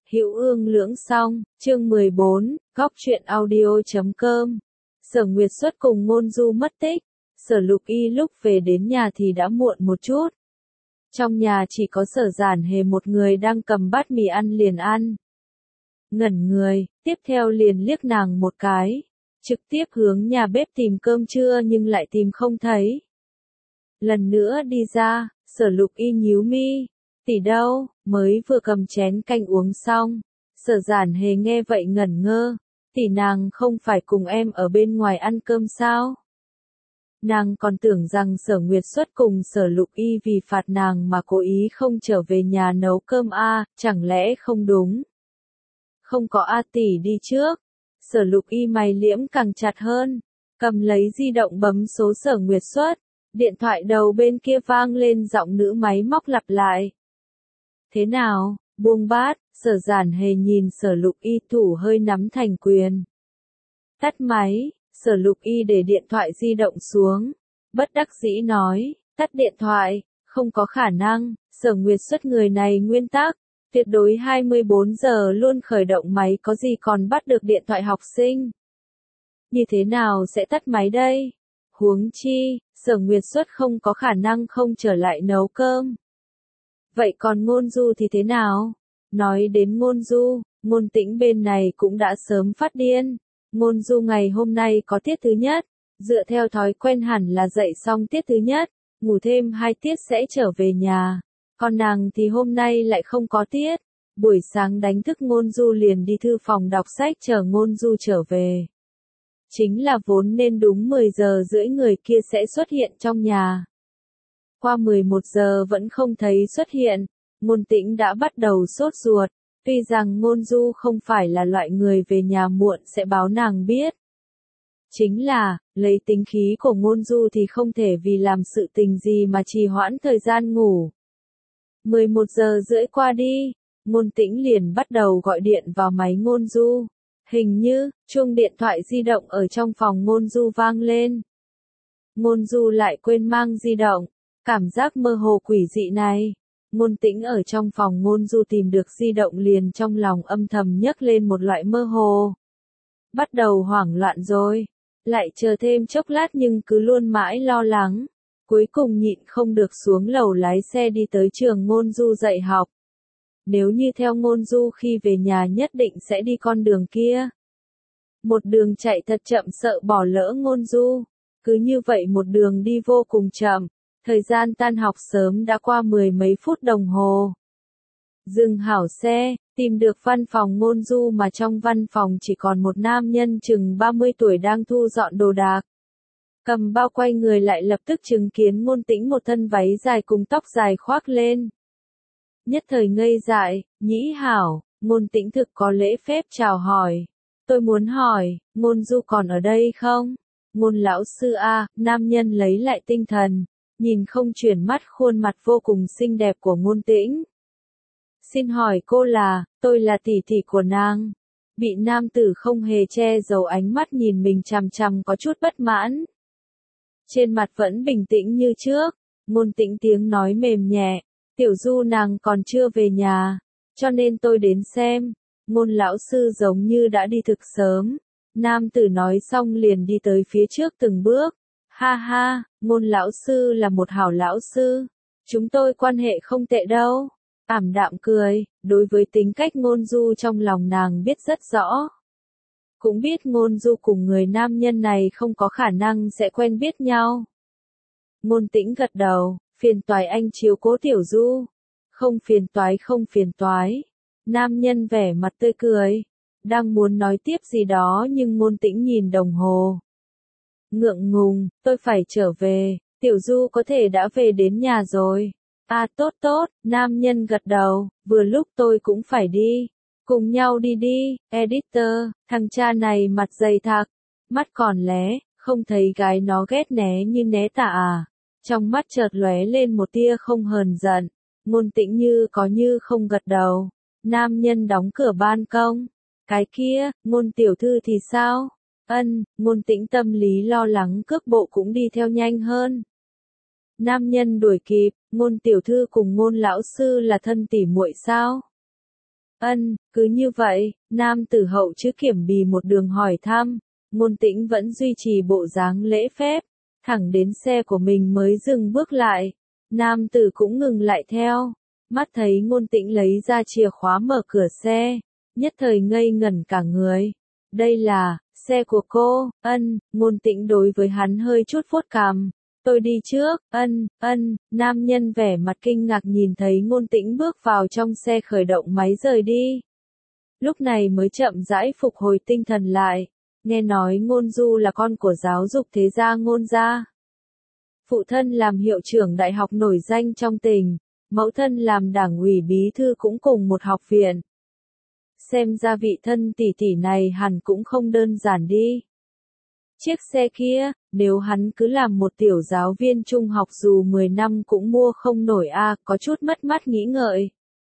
Hữu Ương Lưỡng Song, chương 14, góc truyện audio.com. Sở Nguyệt Xuất cùng Ngôn Du mất tích. Sở Lục Y lúc về đến nhà thì đã muộn một chút. Trong nhà chỉ có Sở Giản Hề một người đang cầm bát mì ăn liền ăn. Ngẩn người, tiếp theo liền liếc nàng một cái. Trực tiếp hướng nhà bếp tìm cơm trưa nhưng lại tìm không thấy. Lần nữa đi ra, Sở Lục Y nhíu mi. Tỷ đâu, mới vừa cầm chén canh uống xong. Sở Giản Hề nghe vậy ngẩn ngơ. Tỷ nàng không phải cùng em ở bên ngoài ăn cơm sao? Nàng còn tưởng rằng Sở Nguyệt Xuất cùng Sở Lục Y vì phạt nàng mà cố ý không trở về nhà nấu cơm chẳng lẽ không đúng? Không có tỷ đi trước. Sở Lục Y mày liễm càng chặt hơn, cầm lấy di động bấm số Sở Nguyệt Xuất. Điện thoại đầu bên kia vang lên giọng nữ máy móc lặp lại. Thế nào, buông bát, Sở Giản Hề nhìn Sở Lục Y thủ hơi nắm thành quyền. Tắt máy, Sở Lục Y để điện thoại di động xuống. Bất đắc dĩ nói, tắt điện thoại, không có khả năng, Sở Nguyệt Xuất người này nguyên tắc. Tuyệt đối 24 giờ luôn khởi động máy có gì còn bắt được điện thoại học sinh. Như thế nào sẽ tắt máy đây? Huống chi, Sở Nguyệt Xuất không có khả năng không trở lại nấu cơm. Vậy còn Ngôn Du thì thế nào? Nói đến Ngôn Du, Ngôn Tĩnh bên này cũng đã sớm phát điên. Ngôn Du ngày hôm nay có tiết thứ nhất, dựa theo thói quen hẳn là dậy xong tiết thứ nhất, ngủ thêm 2 tiết sẽ trở về nhà. Còn nàng thì hôm nay lại không có tiết. Buổi sáng đánh thức Ngôn Du liền đi thư phòng đọc sách chờ Ngôn Du trở về. Chính là vốn nên đúng 10 giờ rưỡi người kia sẽ xuất hiện trong nhà. Qua 11 giờ vẫn không thấy xuất hiện, Ngôn Tĩnh đã bắt đầu sốt ruột, tuy rằng Ngôn Du không phải là loại người về nhà muộn sẽ báo nàng biết. Chính là, lấy tính khí của Ngôn Du thì không thể vì làm sự tình gì mà trì hoãn thời gian ngủ. 11 giờ rưỡi qua đi, Ngôn Tĩnh liền bắt đầu gọi điện vào máy Ngôn Du. Hình như, chuông điện thoại di động ở trong phòng Ngôn Du vang lên. Ngôn Du lại quên mang di động, cảm giác mơ hồ quỷ dị này. Ngôn Tĩnh ở trong phòng Ngôn Du tìm được di động liền trong lòng âm thầm nhấc lên một loại mơ hồ. Bắt đầu hoảng loạn rồi, lại chờ thêm chốc lát nhưng cứ luôn mãi lo lắng. Cuối cùng nhịn không được xuống lầu lái xe đi tới trường Ngôn Du dạy học. Nếu như theo Ngôn Du khi về nhà nhất định sẽ đi con đường kia. Một đường chạy thật chậm sợ bỏ lỡ Ngôn Du. Cứ như vậy một đường đi vô cùng chậm. Thời gian tan học sớm đã qua 10 mấy phút đồng hồ. Dừng hảo xe, tìm được văn phòng Ngôn Du mà trong văn phòng chỉ còn một nam nhân chừng 30 tuổi đang thu dọn đồ đạc. Cầm bao quay người lại lập tức chứng kiến Ngôn Tĩnh một thân váy dài cùng tóc dài khoác lên. Nhất thời ngây dại, nhĩ hảo, Ngôn Tĩnh thực có lễ phép chào hỏi. Tôi muốn hỏi, Ngôn Du còn ở đây không? Ngôn lão sư nam nhân lấy lại tinh thần, nhìn không chuyển mắt khuôn mặt vô cùng xinh đẹp của Ngôn Tĩnh. Xin hỏi cô tôi là tỷ tỷ của nàng. Bị nam tử không hề che giấu ánh mắt nhìn mình chằm chằm có chút bất mãn. Trên mặt vẫn bình tĩnh như trước, Ngôn Tĩnh tiếng nói mềm nhẹ, Tiểu Du nàng còn chưa về nhà, cho nên tôi đến xem. Ngôn lão sư giống như đã đi thực sớm. Nam tử nói xong liền đi tới phía trước từng bước. Ha ha, Ngôn lão sư là một hảo lão sư. Chúng tôi quan hệ không tệ đâu. Ảm đạm cười, đối với tính cách Ngôn Du trong lòng nàng biết rất rõ. Cũng biết Ngôn Du cùng người nam nhân này không có khả năng sẽ quen biết nhau. Ngôn Tĩnh gật đầu, phiền toái anh chiếu cố Tiểu Du. Không phiền toái không phiền toái. Nam nhân vẻ mặt tươi cười. Đang muốn nói tiếp gì đó nhưng Ngôn Tĩnh nhìn đồng hồ. Ngượng ngùng, tôi phải trở về, Tiểu Du có thể đã về đến nhà rồi. Tốt tốt, nam nhân gật đầu, vừa lúc tôi cũng phải đi. Cùng nhau đi đi, editor, thằng cha này mặt dày thạc, mắt còn lé, không thấy gái nó ghét né như né tả Trong mắt chợt lóe lên một tia không hờn giận, Ngôn Tĩnh như có như không gật đầu. Nam nhân đóng cửa ban công. Cái kia, Ngôn tiểu thư thì sao? Ngôn Tĩnh tâm lý lo lắng cước bộ cũng đi theo nhanh hơn. Nam nhân đuổi kịp, Ngôn tiểu thư cùng Ngôn lão sư là thân tỉ muội sao? Cứ như vậy, nam tử hậu chứ kiểm bì một đường hỏi thăm, Ngôn Tĩnh vẫn duy trì bộ dáng lễ phép, thẳng đến xe của mình mới dừng bước lại. Nam tử cũng ngừng lại theo, mắt thấy Ngôn Tĩnh lấy ra chìa khóa mở cửa xe, nhất thời ngây ngẩn cả người. Đây là, xe của cô, Ngôn Tĩnh đối với hắn hơi chút vuốt cằm. Tôi đi trước, nam nhân vẻ mặt kinh ngạc nhìn thấy Ngôn Tĩnh bước vào trong xe khởi động máy rời đi. Lúc này mới chậm rãi phục hồi tinh thần lại, nghe nói Ngôn Du là con của giáo dục thế gia Ngôn gia. Phụ thân làm hiệu trưởng đại học nổi danh trong tỉnh, mẫu thân làm đảng ủy bí thư cũng cùng một học viện. Xem ra vị thân tỷ tỷ này hẳn cũng không đơn giản đi. Chiếc xe kia, nếu hắn cứ làm một tiểu giáo viên trung học dù 10 năm cũng mua không nổi có chút mất mát nghĩ ngợi.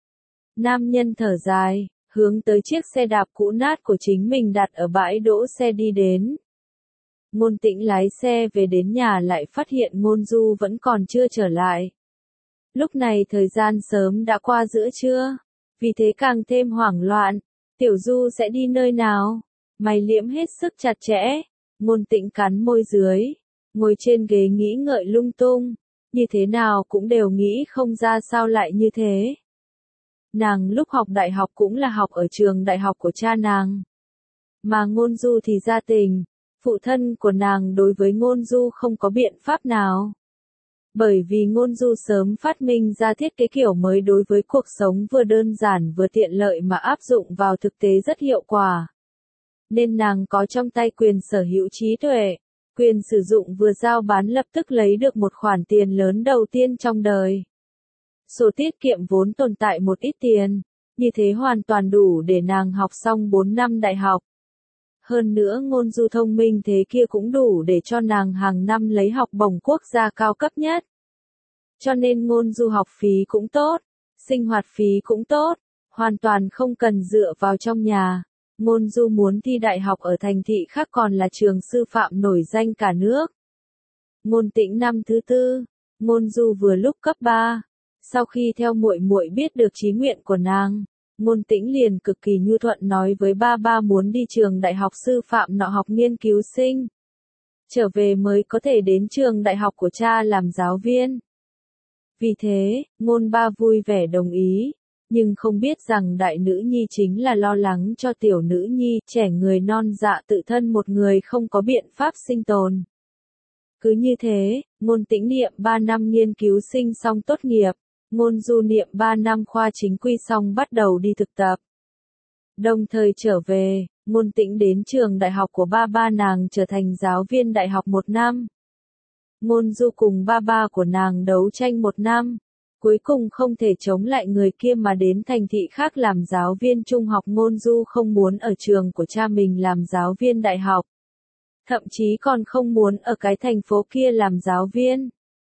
Nam nhân thở dài, hướng tới chiếc xe đạp cũ nát của chính mình đặt ở bãi đỗ xe đi đến. Ngôn Tĩnh lái xe về đến nhà lại phát hiện Ngôn Du vẫn còn chưa trở lại. Lúc này thời gian sớm đã qua giữa trưa, vì thế càng thêm hoảng loạn. Tiểu Du sẽ đi nơi nào? Mày liễm hết sức chặt chẽ. Ngôn Tĩnh cắn môi dưới, ngồi trên ghế nghĩ ngợi lung tung, như thế nào cũng đều nghĩ không ra sao lại như thế. Nàng lúc học đại học cũng là học ở trường đại học của cha nàng. Mà Ngôn Du thì gia tình, phụ thân của nàng đối với Ngôn Du không có biện pháp nào. Bởi vì Ngôn Du sớm phát minh ra thiết kế kiểu mới đối với cuộc sống vừa đơn giản vừa tiện lợi mà áp dụng vào thực tế rất hiệu quả. Nên nàng có trong tay quyền sở hữu trí tuệ, quyền sử dụng vừa giao bán lập tức lấy được một khoản tiền lớn đầu tiên trong đời. Sổ tiết kiệm vốn tồn tại một ít tiền, như thế hoàn toàn đủ để nàng học xong 4 năm đại học. Hơn nữa Ngôn Du thông minh thế kia cũng đủ để cho nàng hàng năm lấy học bổng quốc gia cao cấp nhất. Cho nên Ngôn Du học phí cũng tốt, sinh hoạt phí cũng tốt, hoàn toàn không cần dựa vào trong nhà. Ngôn Du muốn thi đại học ở thành thị khác còn là trường sư phạm nổi danh cả nước. Ngôn Tĩnh năm thứ 4, Ngôn Du vừa lúc cấp 3. Sau khi theo muội muội biết được chí nguyện của nàng, Ngôn Tĩnh liền cực kỳ nhu thuận nói với ba muốn đi trường đại học sư phạm nọ học nghiên cứu sinh. Trở về mới có thể đến trường đại học của cha làm giáo viên. Vì thế, Ngôn ba vui vẻ đồng ý. Nhưng không biết rằng đại nữ nhi chính là lo lắng cho tiểu nữ nhi, trẻ người non dạ tự thân một người không có biện pháp sinh tồn. Cứ như thế, Ngôn Tĩnh niệm 3 năm nghiên cứu sinh xong tốt nghiệp, Ngôn Du niệm 3 năm khoa chính quy xong bắt đầu đi thực tập. Đồng thời trở về, Ngôn Tĩnh đến trường đại học của ba nàng trở thành giáo viên đại học 1 năm. Ngôn Du cùng ba của nàng đấu tranh 1 năm. Cuối cùng không thể chống lại người kia mà đến thành thị khác làm giáo viên trung học. Ngôn Du không muốn ở trường của cha mình làm giáo viên đại học. Thậm chí còn không muốn ở cái thành phố kia làm giáo viên.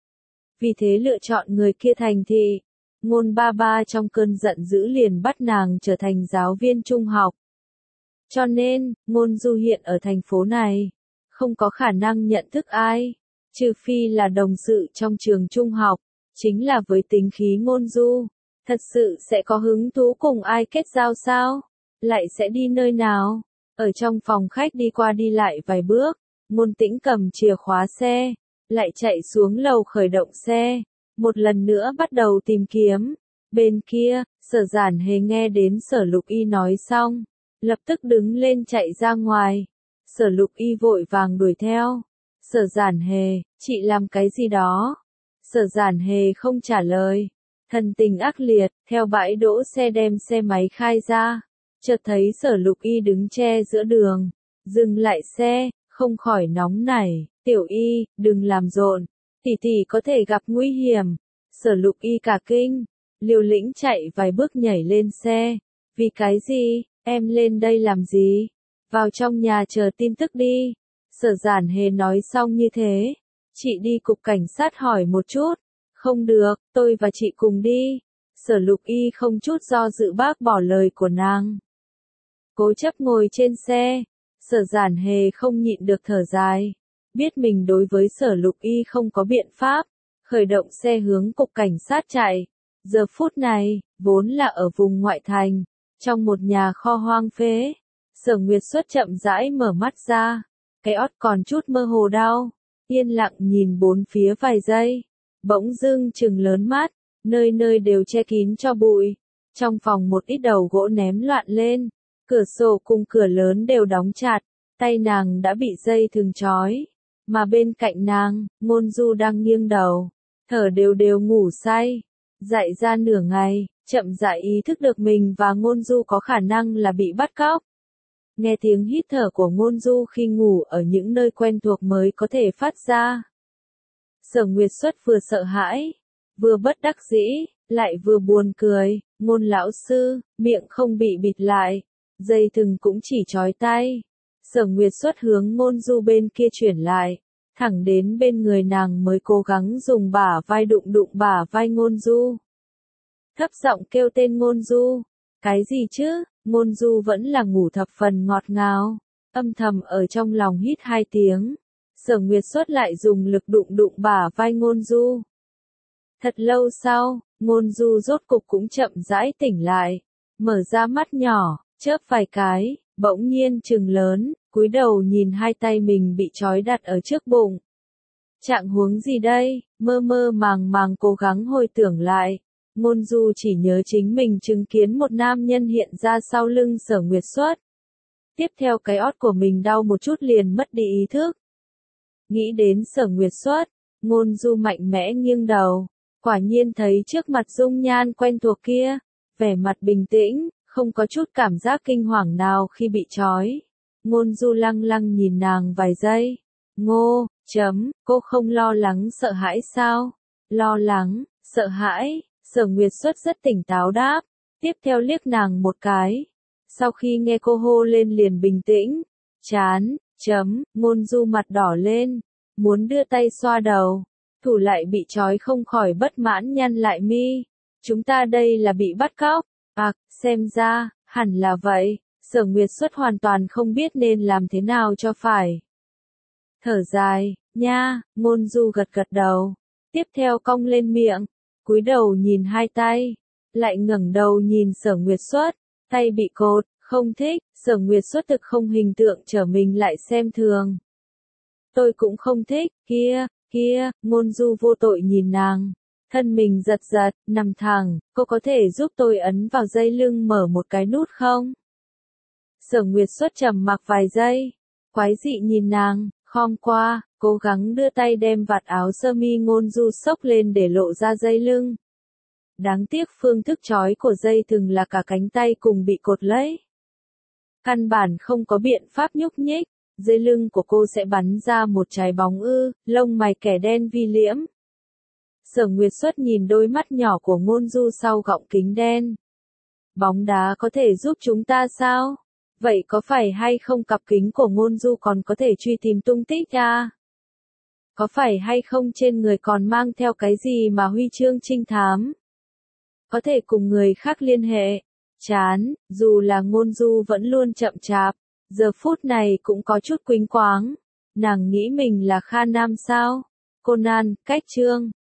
Vì thế lựa chọn người kia thành thị. Ngôn ba trong cơn giận dữ liền bắt nàng trở thành giáo viên trung học. Cho nên, Ngôn Du hiện ở thành phố này, không có khả năng nhận thức ai, trừ phi là đồng sự trong trường trung học. Chính là với tính khí Ngôn Du, thật sự sẽ có hứng thú cùng ai kết giao sao? Lại sẽ đi nơi nào? Ở trong phòng khách đi qua đi lại vài bước, Ngôn Tĩnh cầm chìa khóa xe, lại chạy xuống lầu khởi động xe, một lần nữa bắt đầu tìm kiếm. Bên kia, Sở Giản Hề nghe đến Sở Lục Y nói xong, lập tức đứng lên chạy ra ngoài. Sở Lục Y vội vàng đuổi theo. Sở Giản Hề, chị làm cái gì đó? Sở Giản Hề không trả lời, thần tình ác liệt, theo bãi đỗ xe đem xe máy khai ra, chợt thấy Sở Lục Y đứng che giữa đường, dừng lại xe, không khỏi nóng nảy, "Tiểu Y, đừng làm rộn, tỷ tỷ có thể gặp nguy hiểm." Sở Lục Y cả kinh, liều lĩnh chạy vài bước nhảy lên xe, "Vì cái gì, em lên đây làm gì? Vào trong nhà chờ tin tức đi." Sở Giản Hề nói xong như thế, "Chị đi cục cảnh sát hỏi một chút." "Không được, tôi và chị cùng đi." Sở Lục Y không chút do dự bác bỏ lời của nàng. Cố chấp ngồi trên xe, Sở Giản Hề không nhịn được thở dài. Biết mình đối với Sở Lục Y không có biện pháp, khởi động xe hướng cục cảnh sát chạy. Giờ phút này, vốn là ở vùng ngoại thành, Trong một nhà kho hoang phế, Sở Nguyệt Xuất chậm rãi mở mắt ra, cái ót còn chút mơ hồ đau, yên lặng nhìn bốn phía vài giây, bỗng dưng trừng lớn mắt, nơi nơi đều che kín cho bụi. Trong phòng một ít đầu gỗ ném loạn lên, cửa sổ cùng cửa lớn đều đóng chặt, tay nàng đã bị dây thừng trói, mà bên cạnh nàng, Ngôn Du đang nghiêng đầu, thở đều đều ngủ say, dậy ra nửa ngày, chậm rãi ý thức được mình và Ngôn Du có khả năng là bị bắt cóc. Nghe tiếng hít thở của Ngôn Du khi ngủ ở những nơi quen thuộc mới có thể phát ra. Sở Nguyệt Xuất vừa sợ hãi, vừa bất đắc dĩ, lại vừa buồn cười, Ngôn lão sư, miệng không bị bịt lại, dây thừng cũng chỉ trói tay. Sở Nguyệt Xuất hướng Ngôn Du bên kia chuyển lại, thẳng đến bên người nàng mới cố gắng dùng bả vai đụng đụng bả vai Ngôn Du. Thấp giọng kêu tên Ngôn Du, cái gì chứ? Ngôn Du vẫn là ngủ thập phần ngọt ngào, âm thầm ở trong lòng hít hai tiếng. Sở Nguyệt Xuất lại dùng lực đụng đụng bả vai Ngôn Du. Thật lâu sau, Ngôn Du rốt cục cũng chậm rãi tỉnh lại, mở ra mắt nhỏ, chớp vài cái, bỗng nhiên trừng lớn, cúi đầu nhìn hai tay mình bị trói đặt ở trước bụng. Trạng huống gì đây? Mơ mơ màng màng cố gắng hồi tưởng lại. Ngôn Du chỉ nhớ chính mình chứng kiến một nam nhân hiện ra sau lưng Sở Nguyệt Xuất. Tiếp theo cái ót của mình đau một chút liền mất đi ý thức. Nghĩ đến Sở Nguyệt Xuất, Ngôn Du mạnh mẽ nghiêng đầu, quả nhiên thấy trước mặt dung nhan quen thuộc kia, vẻ mặt bình tĩnh, không có chút cảm giác kinh hoàng nào khi bị trói. Ngôn Du lăng lăng nhìn nàng vài giây. Ngô, cô không lo lắng sợ hãi sao? Lo lắng, sợ hãi. Sở Nguyệt Xuất rất tỉnh táo đáp, tiếp theo liếc nàng một cái. Sau khi nghe cô hô lên liền bình tĩnh, chán, Ngôn Du mặt đỏ lên, muốn đưa tay xoa đầu, thủ lại bị trói không khỏi bất mãn nhăn lại mi. Chúng ta đây là bị bắt cóc, xem ra, hẳn là vậy. Sở Nguyệt Xuất hoàn toàn không biết nên làm thế nào cho phải. Thở dài, nha, Ngôn Du gật gật đầu, tiếp theo cong lên miệng, cúi đầu nhìn hai tay, lại ngẩng đầu nhìn Sở Nguyệt Xuất, tay bị cột, không thích. Sở Nguyệt Xuất thực không hình tượng trở mình lại xem thường. Tôi cũng không thích, kia, Ngôn Du vô tội nhìn nàng, thân mình giật giật, nằm thẳng, cô có thể giúp tôi ấn vào dây lưng mở một cái nút không? Sở Nguyệt Xuất trầm mặc vài giây, quái dị nhìn nàng, khom qua, cố gắng đưa tay đem vạt áo sơ mi Ngôn Du xốc lên để lộ ra dây lưng. Đáng tiếc phương thức trói của dây thừng là cả cánh tay cùng bị cột lấy. Căn bản không có biện pháp nhúc nhích, dây lưng của cô sẽ bắn ra một trái bóng lông mày kẻ đen vi liễm. Sở Nguyệt Xuất nhìn đôi mắt nhỏ của Ngôn Du sau gọng kính đen. Bóng đá có thể giúp chúng ta sao? Vậy có phải hay không cặp kính của Ngôn Du còn có thể truy tìm tung tích à? Có phải hay không trên người còn mang theo cái gì mà huy chương trinh thám? Có thể cùng người khác liên hệ. Chán, dù là Ngôn Du vẫn luôn chậm chạp, giờ phút này cũng có chút quĩnh quáng. Nàng nghĩ mình là Kha Nam sao? Conan, cách chương.